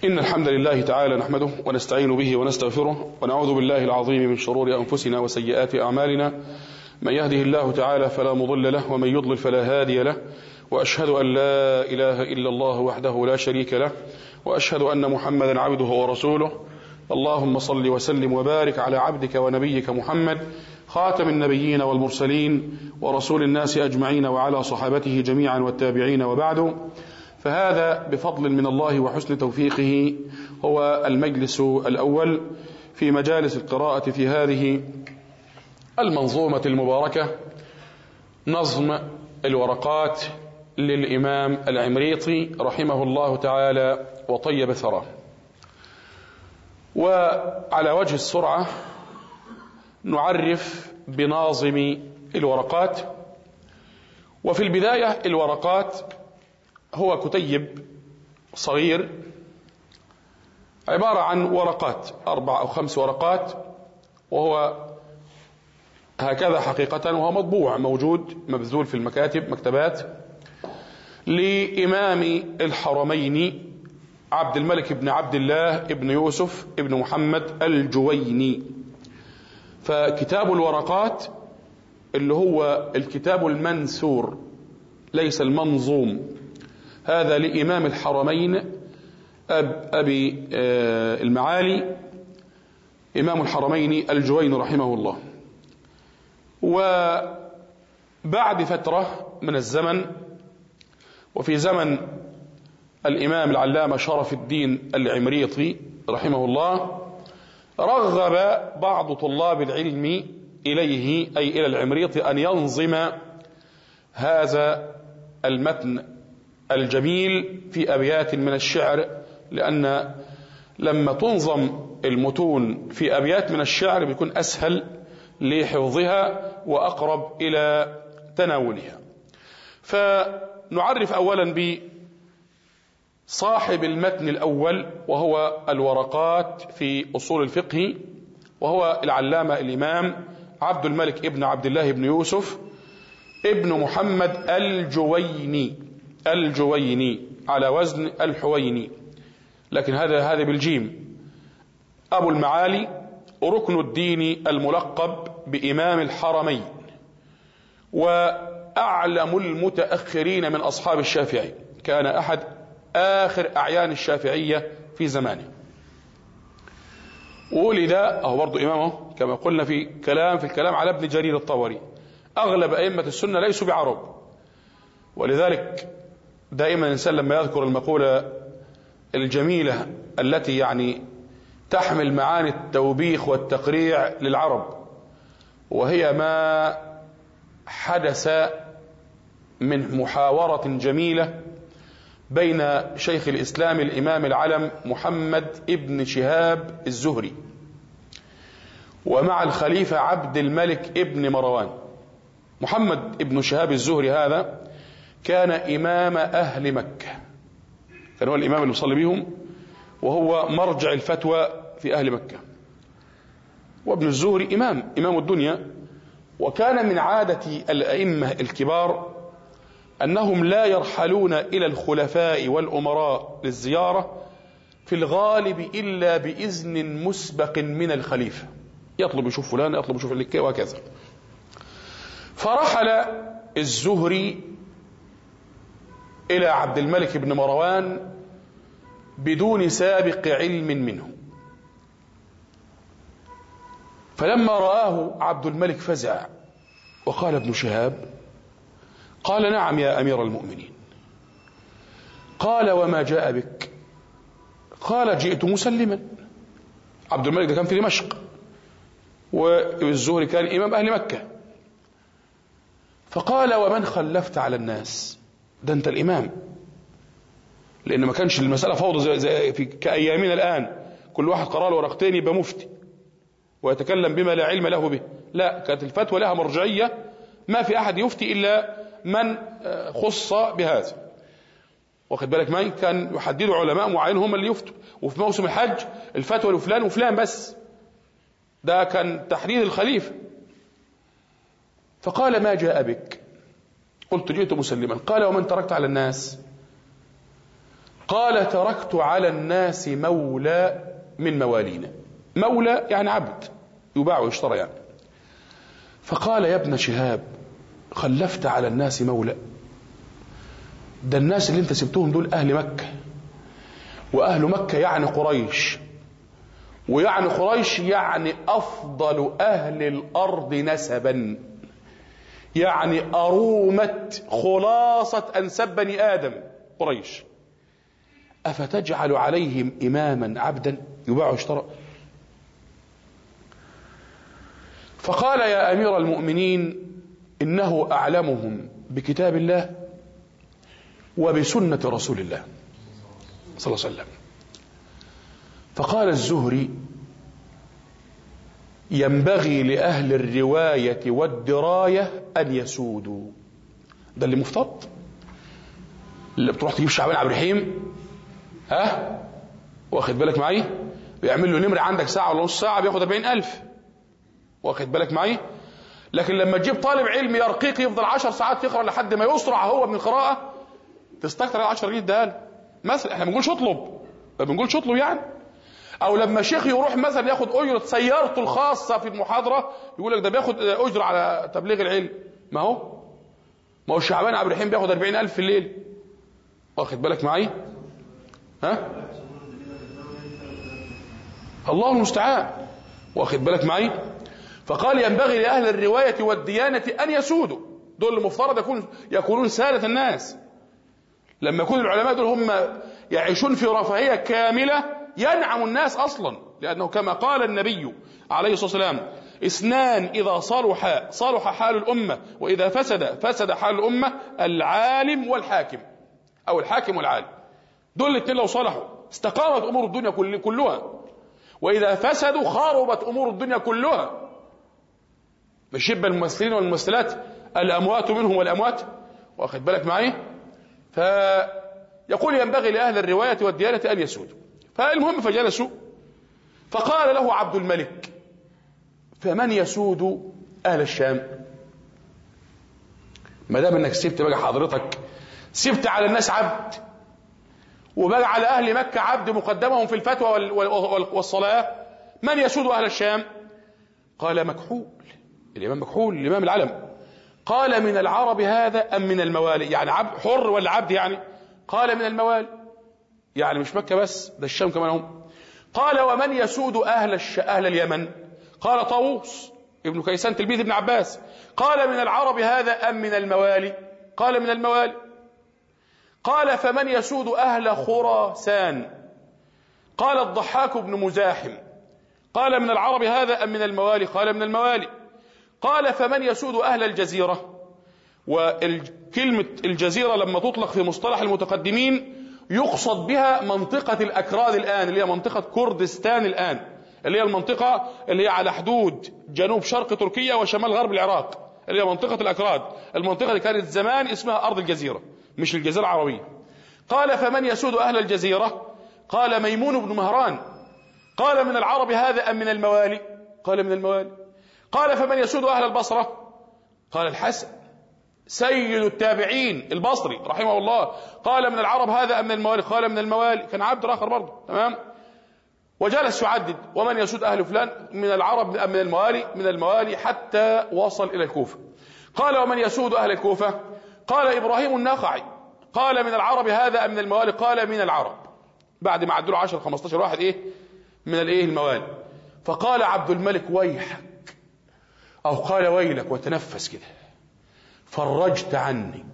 إن الحمد لله تعالى نحمده ونستعين به ونستغفره ونعوذ بالله العظيم من شرور أنفسنا وسيئات أعمالنا. من يهده الله تعالى فلا مضل له ومن يضلل فلا هادي له، وأشهد أن لا إله إلا الله وحده لا شريك له، وأشهد أن محمدا عبده ورسوله. اللهم صل وسلم وبارك على عبدك ونبيك محمد خاتم النبيين والمرسلين ورسول الناس أجمعين، وعلى صحابته جميعا والتابعين، وبعد. فهذا بفضل من الله وحسن توفيقه هو المجلس الأول في مجالس القراءة في هذه المنظومة المباركة، نظم الورقات للإمام العمريطي رحمه الله تعالى وطيب ثراه. وعلى وجه السرعة نعرف بناظم الورقات. وفي البداية الورقات هو كتيب صغير عبارة عن ورقات 4 أو 5 ورقات، وهو هكذا حقيقة، وهو مطبوع موجود مبذول في المكاتب مكتبات لإمام الحرمين عبد الملك بن عبد الله بن يوسف بن محمد الجويني. فكتاب الورقات اللي هو الكتاب المنثور ليس المنظوم، هذا لإمام الحرمين أبي المعالي إمام الحرمين الجويني رحمه الله. وبعد فترة من الزمن، وفي زمن الإمام العلامة شرف الدين العمريطي رحمه الله، رغب بعض طلاب العلم إليه أي إلى العمريطي أن ينظم هذا المتن الجميل في أبيات من الشعر، لأن لما تنظم المتون في أبيات من الشعر بيكون أسهل لحفظها وأقرب إلى تناولها. فنعرف أولا بصاحب المتن الأول، وهو الورقات في أصول الفقه، وهو العلامة الإمام عبد الملك ابن عبد الله بن يوسف ابن محمد الجويني على وزن الحويني، لكن هذا بالجيم. أبو المعالي ركن الدين الملقب بإمام الحرمين، وأعلم المتأخرين من أصحاب الشافعي، كان أحد آخر أعيان الشافعية في زمانه. ولد أهو برضو إمامه كما قلنا في الكلام على ابن جرير الطبري، أغلب أئمة السنة ليسوا بعرب، ولذلك دائما الإنسان لما يذكر المقولة الجميلة التي يعني تحمل معاني التوبيخ والتقريع للعرب، وهي ما حدث من محاورة جميلة بين شيخ الإسلام الإمام العلم محمد ابن شهاب الزهري ومع الخليفة عبد الملك ابن مروان. محمد ابن شهاب الزهري هذا كان إمام أهل مكة، كان هو الإمام اللي يصلي بهم، وهو مرجع الفتوى في أهل مكة. وابن الزهري إمام الدنيا. وكان من عادة الأئمة الكبار أنهم لا يرحلون إلى الخلفاء والأمراء للزيارة في الغالب إلا بإذن مسبق من الخليفة، يطلب يشوف فلان، يطلب يشوف اللي وهكذا. فرحل الزهري إلى عبد الملك بن مروان بدون سابق علم منه، فلما رآه عبد الملك فزع وقال: ابن شهاب؟ قال: نعم يا أمير المؤمنين. قال: وما جاء بك؟ قال: جئت مسلما. عبد الملك ده كان في دمشق، والزهري كان إمام أهل مكة. فقال: ومن خلفت على الناس؟ ده أنت الإمام، لأن ما كانش المسألة فوضى زي كأيامنا الآن، كل واحد قرأ له ورقتين يبقى مفتي ويتكلم بما لا علم له به. لا، كانت الفتوى لها مرجعية، ما في أحد يفتي إلا من خص بهذا. واخد بالك معي؟ كان يحددوا علماء معين هم اللي يفتوا، وفي موسم الحج الفتوى لفلان وفلان بس، ده كان تحديد الخليفة. فقال: ما جاء بك؟ قلت: جئت مسلما. قال: ومن تركت على الناس؟ قال تركت على الناس مولى من موالينا. مولى يعني عبد يباع ويشترى يعني. فقال يا ابن شهاب خلفت على الناس مولى؟ ده الناس اللي انت سبتهم دول أهل مكة، وأهل مكة يعني قريش، ويعني قريش يعني أفضل أهل الأرض نسبا، يعني أرومة خلاصة أنساب بني آدم قريش. أفتجعل عليهم إماما عبدا يباع ويشترى؟ فقال يا أمير المؤمنين إنه أعلمهم بكتاب الله وبسنة رسول الله صلى الله عليه وسلم. فقال الزهري ينبغي لأهل الرواية والدراية أن يسودوا. ده اللي مفترض، اللي بتروح تجيب شعبان عبد الرحيم واخد بالك معي، بيعمل له نمر عندك ساعة ولا نص ساعة بياخد 40,000، واخد بالك معي. لكن لما تجيب طالب علم يرقيق يفضل 10 ساعات يقرأ لحد ما يسرع هو من القراءة، تستكتر على 10 جنيه ده مثلا. احنا بنقولش اطلب، ما بنقولش اطلب يعني. او لما شيخ يروح مثلا ياخد اجرة سيارته الخاصة في المحاضرة يقول لك ده بياخد اجرة على تبليغ العلم. ما هو شعبان عبد الرحيم بياخد 40,000 في الليل، واخد بالك معي. الله المستعان، واخد بالك معي. فقال ينبغي لأهل الرواية والديانة أن يسودوا. دول المفترض يكونون سادة الناس. لما يكون العلماء دول هم يعيشون في رفاهية كاملة ينعم الناس أصلا، لأنه كما قال النبي عليه الصلاة والسلام اثنان إذا صلح حال الأمة، وإذا فسد حال الأمة، العالم والحاكم، أو الحاكم والعالم. دول الاثنين لو صلحوا استقامت أمور الدنيا كلها، وإذا فسدوا خربت أمور الدنيا كلها. مش يبقى الممثلين والممثلات الأموات منهم والأموات، واخد بالك معي. فيقول ينبغي لأهل الرواية والديانة أن يسودوا. فالمهم فجلسوا، فقال له عبد الملك فمن يسود أهل الشام؟ ما دام انك سبت بقى حضرتك، سبت على الناس عبد، وبقى على أهل مكة عبد مقدمهم في الفتوى والصلاة، من يسود أهل الشام؟ قال مكحول، الإمام مكحول الإمام العلم. قال من العرب هذا أم من الموالي؟ يعني عبد حر ولا عبد يعني؟ قال من الموالي، يعني مش مكة بس، ده الشام كمان هم. قال ومن يسود أهل اليمن؟ قال طاووس ابن كيسان تلميذ ابن عباس. قال من العرب هذا أم من الموالي؟ قال من الموالي. قال فمن يسود أهل خراسان؟ قال الضحاك بن مزاحم. قال من العرب هذا أم من الموالي؟ قال من الموالي. قال فمن يسود أهل الجزيرة؟ وكلمة الجزيرة لما تطلق في مصطلح المتقدمين يقصد بها منطقة الأكراد الآن، اللي هي منطقة كردستان الآن، اللي هي المنطقة اللي هي على حدود جنوب شرق تركيا وشمال غرب العراق، اللي هي منطقة الأكراد. المنطقة اللي كانت زمان اسمها أرض الجزيرة، مش الجزيرة العربية. قال فمن يسود أهل الجزيرة؟ قال ميمون بن مهران. قال من العرب هذا أم من الموالي؟ قال من الموالي. قال فمن يسود أهل البصرة؟ قال الحسن سيد التابعين البصري رحمه الله. قال من العرب هذا أم من الموالي؟ قال من الموالي، كان عبد آخر برضه. تمام. وجلس يعدد ومن يسود أهل فلان من العرب أم من الموالي؟ من الموالي، حتى وصل إلى الكوفة. قال ومن يسود أهل الكوفة؟ قال إبراهيم النخعي. قال من العرب هذا أم من الموالي؟ قال من العرب. بعد ما عدلوا 10-15 واحد من الموالي. فقال عبد الملك ويحك، أو قال ويلك وتنفس كده، فرجت عني.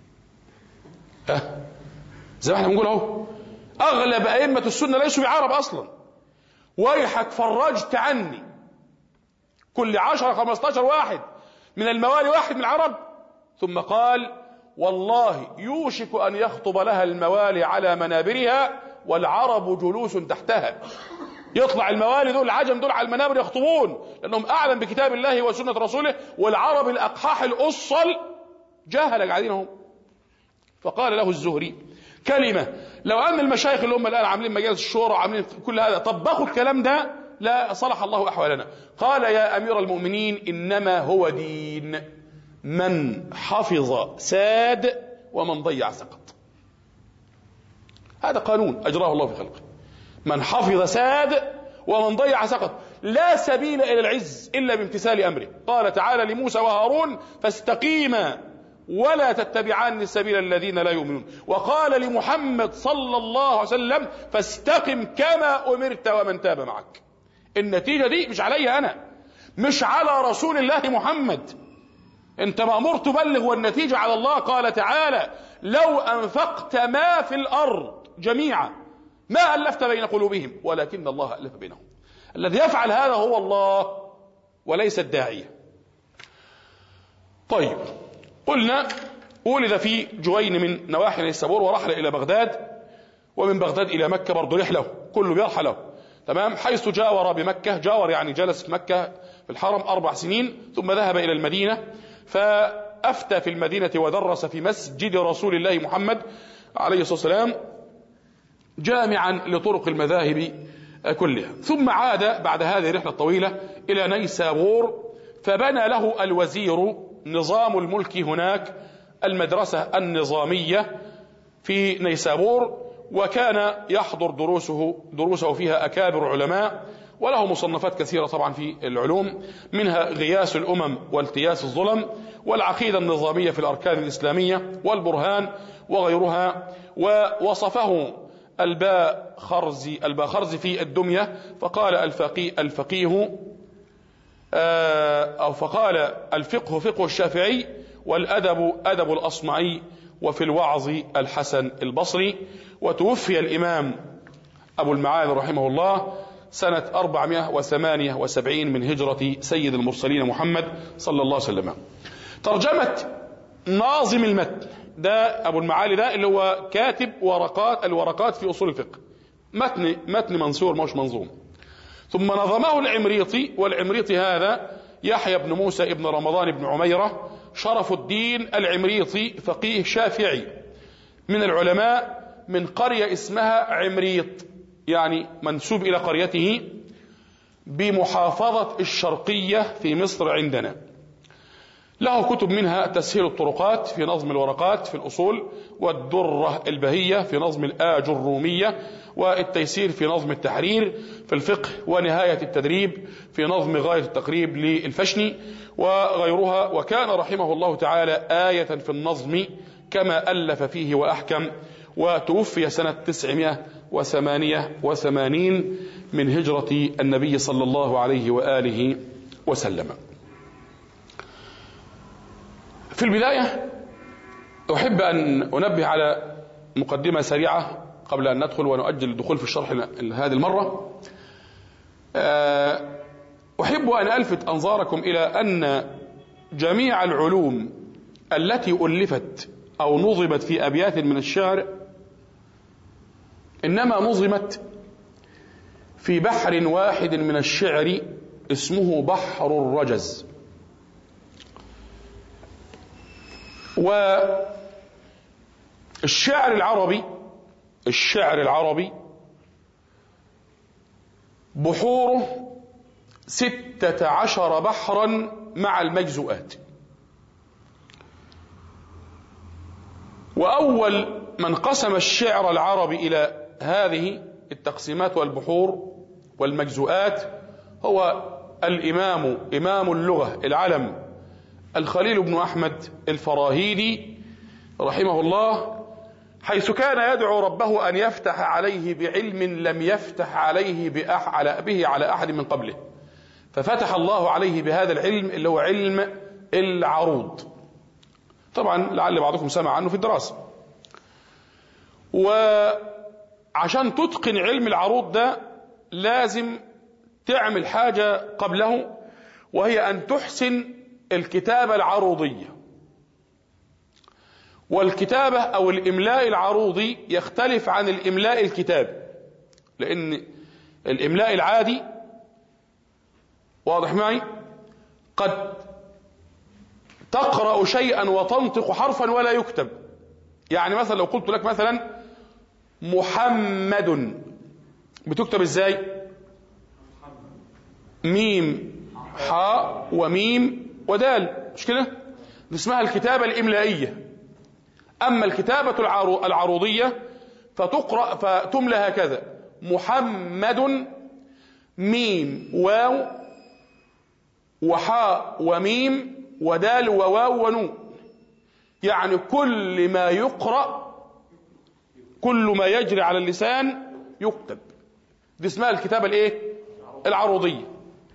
زي ما احنا بنقول اهو، اغلب ائمه السنه ليسوا بعرب اصلا. ويحك فرجت عني. كل 10-15 واحد من الموالي واحد من العرب. ثم قال والله يوشك ان يخطب لها الموالي على منابرها والعرب جلوس تحتها. يطلع الموالي دول العجم دول على المنابر يخطبون، لانهم اعلم بكتاب الله وسنه رسوله، والعرب الاقحاح الاصل جاهل قاعدينهم. فقال له الزهري كلمة لو أن المشايخ اللي هم الآن عاملين مجالس الشورى وعاملين كل هذا طبقوا الكلام ده لا صلح الله أحوالنا. قال يا أمير المؤمنين إنما هو دين، من حفظ ساد ومن ضيع سقط. هذا قانون أجراه الله في خلقه، من حفظ ساد ومن ضيع سقط. لا سبيل إلى العز إلا بامتثال أمره. قال تعالى لموسى وهارون فاستقيما ولا تتبعان السبيل الذين لا يؤمنون. وقال لمحمد صلى الله عليه وسلم فاستقم كما أمرت ومن تاب معك. النتيجة دي مش علي أنا، مش على رسول الله محمد، انت مأمور تبلغ والنتيجة على الله. قال تعالى لو أنفقت ما في الأرض جميعا ما ألفت بين قلوبهم ولكن الله ألف بينهم. الذي يفعل هذا هو الله وليس الداعية. طيب، قلنا ولد في جوين من نواحي نيسابور ورحل إلى بغداد، ومن بغداد إلى مكة برضه رحله، كله بيرحل له، تمام، حيث جاور بمكة، جاور يعني جلس في مكة في الحرم 4 سنين، ثم ذهب إلى المدينة فأفتى في المدينة ودرس في مسجد رسول الله محمد عليه الصلاة والسلام جامعا لطرق المذاهب كلها. ثم عاد بعد هذه الرحلة الطويلة إلى نيسابور، فبنى له الوزير نظام الملك هناك المدرسة النظامية في نيسابور، وكان يحضر دروسه فيها أكابر علماء، وله مصنفات كثيرة طبعا في العلوم، منها غياث الأمم والتياس الظلم، والعقيدة النظامية في الأركان الإسلامية، والبرهان وغيرها. ووصفه الباخرزي في الدمية فقال الفقيه أو فقال الفقه فقه الشافعي، والأدب أدب الأصمعي، وفي الوعظ الحسن البصري. وتوفي الإمام أبو المعالي رحمه الله سنة 478 من هجرة سيد المرسلين محمد صلى الله عليه وسلم. ترجمة ناظم المتن ده أبو المعالي ده اللي هو كاتب الورقات في أصول الفقه، متن منصور مش منظوم. ثم نظمه العمريطي، والعمريطي هذا يحيى بن موسى بن رمضان بن عميرة شرف الدين العمريطي، فقيه شافعي من العلماء من قرية اسمها عمريط، يعني منسوب إلى قريته بمحافظة الشرقية في مصر عندنا. له كتب منها تسهيل الطرقات في نظم الورقات في الأصول، والدرة البهية في نظم الآج الرومية، والتيسير في نظم التحرير في الفقه، ونهاية التدريب في نظم غاية التقريب للفشني وغيرها. وكان رحمه الله تعالى آية في النظم كما ألف فيه وأحكم. وتوفي سنة 988 من هجرة النبي صلى الله عليه وآله وسلم. في البداية أحب أن أنبه على مقدمة سريعة قبل أن ندخل ونؤجل الدخول في الشرح هذه المرة. أحب أن ألفت أنظاركم إلى أن جميع العلوم التي ألفت أو نظمت في أبيات من الشعر إنما نظمت في بحر واحد من الشعر اسمه بحر الرجز. والشعر العربي بحوره 16 بحرا مع المجزوءات. وأول من قسم الشعر العربي إلى هذه التقسيمات والبحور والمجزوءات هو إمام اللغة العلم الخليل بن أحمد الفراهيدي رحمه الله، حيث كان يدعو ربه أن يفتح عليه بعلم لم يفتح عليه به على أحد من قبله، ففتح الله عليه بهذا العلم اللي هو علم العروض. طبعا لعل بعضكم سمع عنه في الدراسة. وعشان تتقن علم العروض ده لازم تعمل حاجة قبله، وهي أن تحسن الكتابة العروضية. والكتابة أو الإملاء العروضي يختلف عن الإملاء الكتابي، لأن الإملاء العادي واضح معي قد تقرأ شيئا وتنطق حرفا ولا يكتب. يعني مثلا لو قلت لك مثلا محمد بتكتب ازاي؟ ميم حاء وميم ودال، مش كده؟ اسمها الكتابة الإملائية. أما الكتابة العروضية فتقرأ فتملى هكذا: محمد ميم واو وحاء وميم ودال وواو ونون، يعني كل ما يقرأ، كل ما يجري على اللسان يكتب. دي اسمها الكتابة الايه؟ العروضية.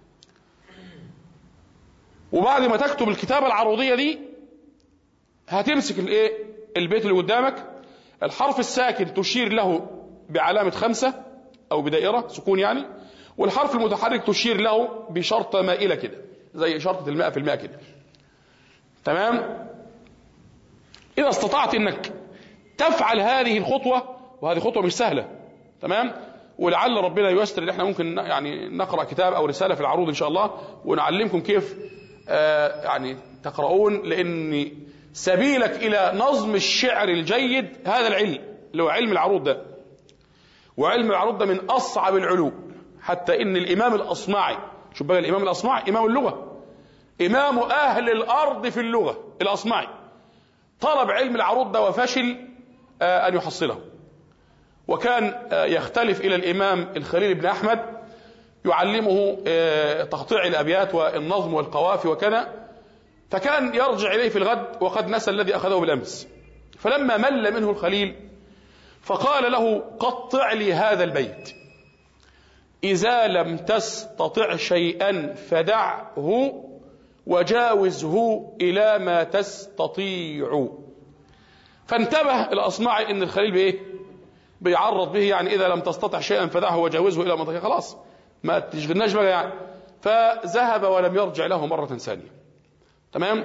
وبعد ما تكتب الكتابة العروضية دي هتمسك الايه؟ البيت اللي قدامك، الحرف الساكن تشير له بعلامة 5 او بدائرة سكون يعني، والحرف المتحرك تشير له بشرطة مائلة كده زي شرطة 100% كده. تمام؟ إذا استطعت انك تفعل هذه الخطوة، وهذه خطوة مش سهلة، تمام؟ ولعل ربنا ييسر ان احنا ممكن يعني نقرأ كتاب او رسالة في العروض ان شاء الله، ونعلمكم كيف يعني تقرؤون، لان سبيلك الى نظم الشعر الجيد هذا العلم اللي هو علم العروض ده. وعلم العروض ده من اصعب العلوم، حتى ان الامام الاصمعي، شوف بقى الامام الاصمعي امام اللغة، امام اهل الارض في اللغة، الاصمعي طلب علم العروض ده وفشل ان يحصله، وكان يختلف إلى الإمام الخليل بن أحمد يعلمه تقطيع الأبيات والنظم والقوافي وكذا، فكان يرجع إليه في الغد وقد نسى الذي أخذه بالأمس. فلما مل منه الخليل فقال له: قطع لي هذا البيت: إذا لم تستطع شيئا فدعه وجاوزه إلى ما تستطيع. فانتبه الأصمعي إن الخليل بإيه؟ بيعرض به، يعني إذا لم تستطع شيئا فدعه وجاوزه إلى منطقة، خلاص ما تشغلناش بقى يعني. فذهب ولم يرجع له مرة ثانية. تمام؟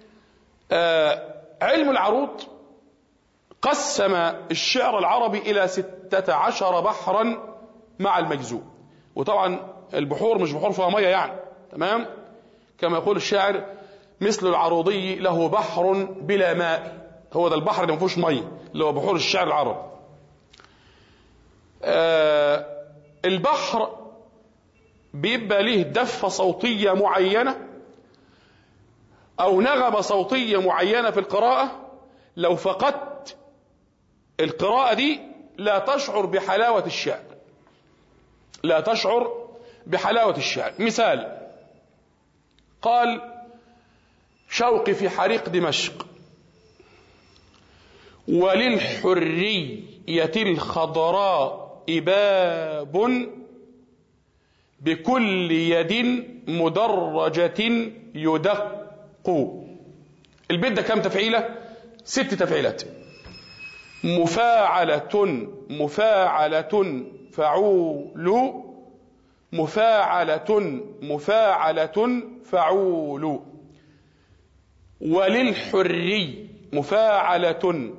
علم العروض قسم الشعر العربي إلى 16 بحرا مع المجزوم. وطبعا البحور مش بحور فيها مية يعني، تمام؟ كما يقول الشاعر: مثل العروضي له بحر بلا ماء. هو ده البحر اللي ما فيهوش مية، اللي هو بحور الشعر العربي. البحر بيبقى له دفة صوتية معينة أو نغمة صوتية معينة في القراءة، لو فقدت القراءة دي لا تشعر بحلاوة الشعر، لا تشعر بحلاوة الشعر. مثال: قال شوقي في حريق دمشق: وللحرية الخضراء باب بكل يد مدرجة يدق. البيت ده كم تفعيلة؟ 6 تفعيلات: مفاعلة مفاعلة فعول مفاعلة مفاعلة فعول. وللحري مفاعلة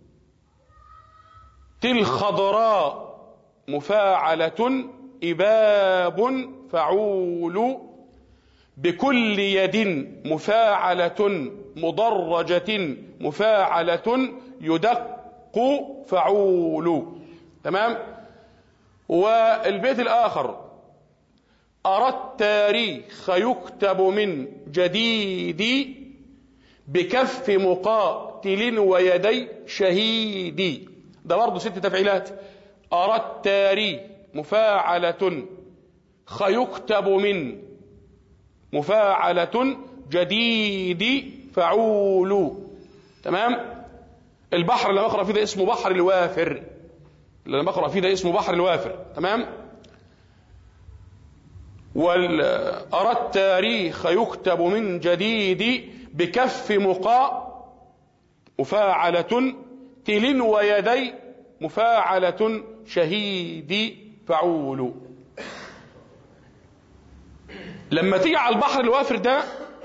الخضراء مفاعلة إباب فعول بكل يد مفاعلة مدرجة مفاعلة يدق فعول. تمام؟ والبيت الآخر: أرى التاريخ يكتب من جديد بكف مقاتل ويدي شهيد. ده برضه 6 تفعيلات: أرى التاريخ مفاعلة يكتب من مفاعلة جديد فعول. تمام؟ البحر اللي بقرأ فيه ده اسمه بحر الوافر، اللي انا بقرأ فيه ده اسمه بحر الوافر. تمام؟ أرى التاريخ يكتب من جديد بكف مفاعلة تل ويدي مفاعلة شهيد فعول. لما تيجي على البحر الوافر ده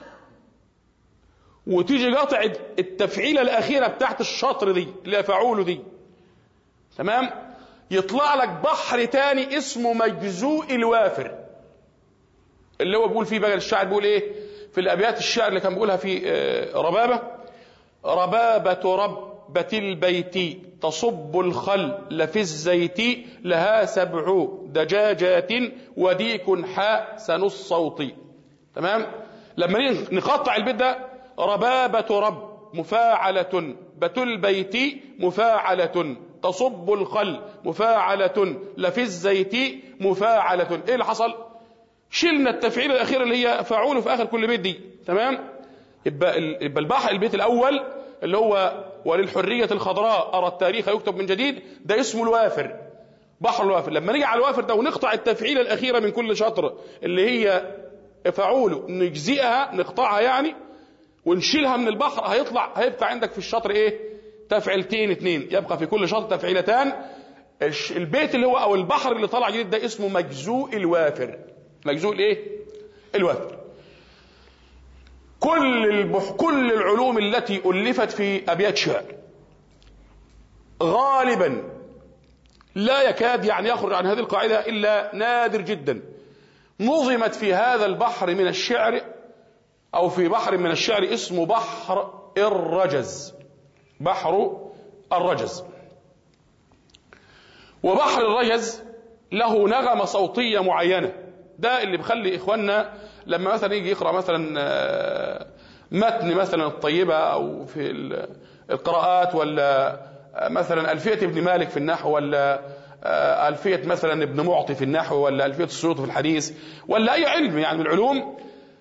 وتيجي قاطع التفعيلة الأخيرة بتاعت الشطر دي اللي هي فعول دي، تمام، يطلع لك بحر تاني اسمه مجزوء الوافر، اللي هو بيقول فيه بقى الشاعر بيقول ايه في الأبيات الشعر اللي كان بيقولها في ربابة: ربابة ربة البيت تصب الخل في الزيت لها 7 دجاجات وديك حسن الصوت. تمام؟ لما نقطع البيت ده: ربابة رب مفاعلة بت البيت مفاعلة تصب الخل مفاعلة، لفي الزيت مفاعلة. ايه اللي حصل؟ شلنا التفعيل الاخير اللي هي فاعول في اخر كل بيت دي. تمام؟ يبقى البحر البيت الاول اللي هو وللحرية الخضراء أرى التاريخ يكتب من جديد، ده اسمه الوافر، بحر الوافر. لما نيجي على الوافر ده ونقطع التفعيلة الأخيرة من كل شطر اللي هي فعوله، نجزئها نقطعها يعني ونشيلها من البحر، هيبقى عندك في الشطر ايه؟ تفعيلتين اتنين، يبقى في كل شطر تفعيلتان. البيت اللي هو او البحر اللي طلع جديد ده اسمه مجزوء الوافر. مجزوء الايه؟ الوافر. كل العلوم التي ألفت في أبيات شعر غالبا لا يكاد يعني يخرج عن هذه القاعدة إلا نادر جدا، نظمت في هذا البحر من الشعر أو في بحر من الشعر اسمه بحر الرجز. بحر الرجز. وبحر الرجز له نغمة صوتية معينة، ده اللي بخلي إخواننا لما مثلا يجي يقرأ مثلا متن مثلا الطيبة أو في القراءات، ولا مثلا ألفية ابن مالك في النحو، ولا ألفية مثلا ابن معطي في النحو، ولا ألفية السيوطي في الحديث، ولا أي علم يعني من العلوم،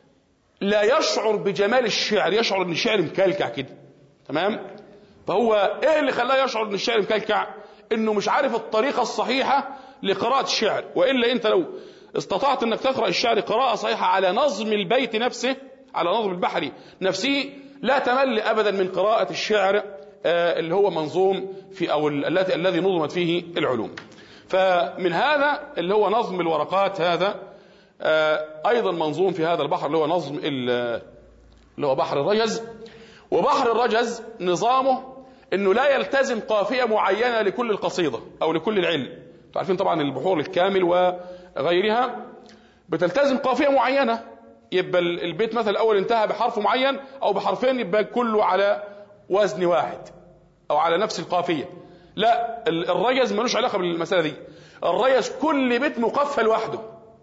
لا يشعر بجمال الشعر، يشعر ان الشعر مكلكع كده. تمام؟ فهو ايه اللي خلاه يشعر ان الشعر مكلكع؟ انه مش عارف الطريقة الصحيحة لقراءة الشعر. وإلا انت لو استطعت انك تقرأ الشعر قراءة صحيحة على نظم البيت نفسه، على نظم البحر نفسه، لا تمل ابدا من قراءة الشعر اللي هو منظوم في او الذي نظمت فيه العلوم. فمن هذا اللي هو نظم الورقات، هذا ايضا منظوم في هذا البحر اللي هو نظم اللي هو بحر الرجز. وبحر الرجز نظامه انه لا يلتزم قافية معينة لكل القصيدة او لكل العلم. عارفين طبعا البحور الكامل وغيرها بتلتزم قافية معينة، يبقى البيت مثلا الاول انتهى بحرف معين او بحرفين، يبقى كله على وزن واحد او على نفس القافية. لا، الرجز ملوش علاقة بالمسألة دي. الرجز كل بيت مقفى لوحده،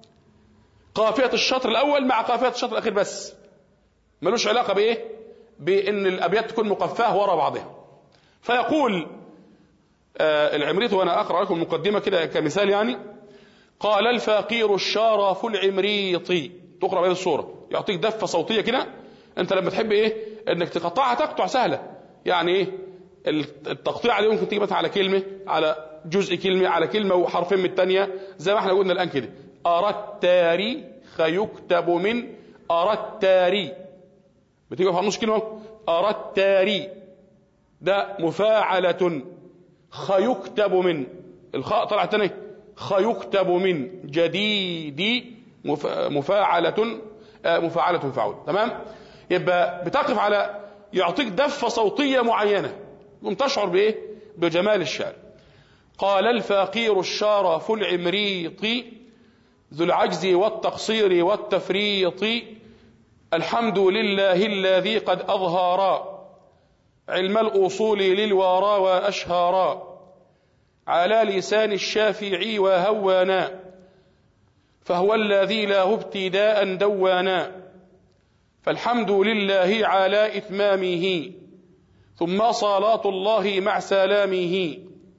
قافية الشطر الاول مع قافية الشطر الاخير بس، ملوش علاقة بايه؟ بان الابيات تكون مقفاه وراء بعضها. فيقول العمريطي، وانا اقرا لكم مقدمه كده كمثال يعني: قال الفقير الشارف العمريطي. تقرا بهذه الصوره، يعطيك دفه صوتيه كده. انت لما تحب ايه انك تقطعها تقطع سهله، يعني ايه التقطيع اللي ممكن تيجي مثلا على كلمه، على جزء كلمه، على كلمه وحرفين من الثانيه، زي ما احنا قلنا الان كده: أردتاري خيكتب من أردتاري. بتيجي في النص كلمه أردتاري، ده مفاعلة. خيكتب من، الخاء طلعت تاني، خيكتب من جديد مفاعلة مفاعلة فعول. تمام؟ يبقى بتقف على، يعطيك دفة صوتية معينة ثم تشعر بايه؟ بجمال الشعر. قال الفقير الشارف العمريطي ذو العجز والتقصير والتفريط، الحمد لله الذي قد أظهر علم الأصول للورى وأشهارا، على لسان الشافعي وهوانا، فهو الذي له ابتداء دوانا، فالحمد لله على إتمامه، ثم صلاة الله مع سلامه،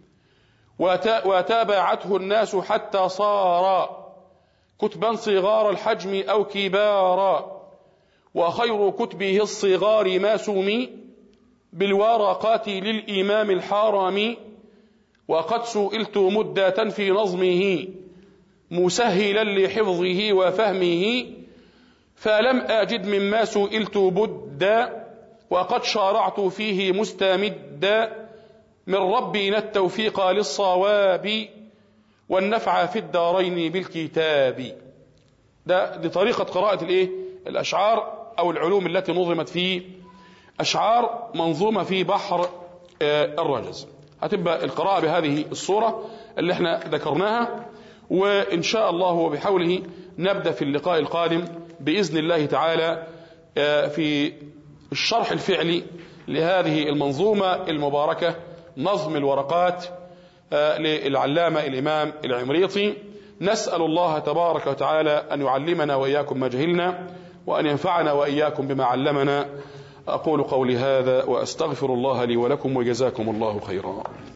وتابعته الناس حتى صار كتبا صغار الحجم أو كبارا، وخير كتبه الصغار ما سمي بالورقات للإمام الحرمي، وقد سئلت مدة في نظمه مسهلا لحفظه وفهمه، فلم أجد مما سئلت بدا، وقد شارعت فيه مستمدا، من ربنا التوفيق للصواب والنفع في الدارين بالكتاب. دي طريقة قراءة الأشعار أو العلوم التي نظمت في أشعار منظومة في بحر الرجز. هتبقى القراءة بهذه الصورة اللي احنا ذكرناها، وإن شاء الله وبحوله نبدأ في اللقاء القادم بإذن الله تعالى في الشرح الفعلي لهذه المنظومة المباركة، نظم الورقات للعلامة الإمام العمريطي. نسأل الله تبارك وتعالى أن يعلمنا وإياكم ما جهلنا، وأن ينفعنا وإياكم بما علمنا. أقول قولي هذا وأستغفر الله لي ولكم، وجزاكم الله خيرا.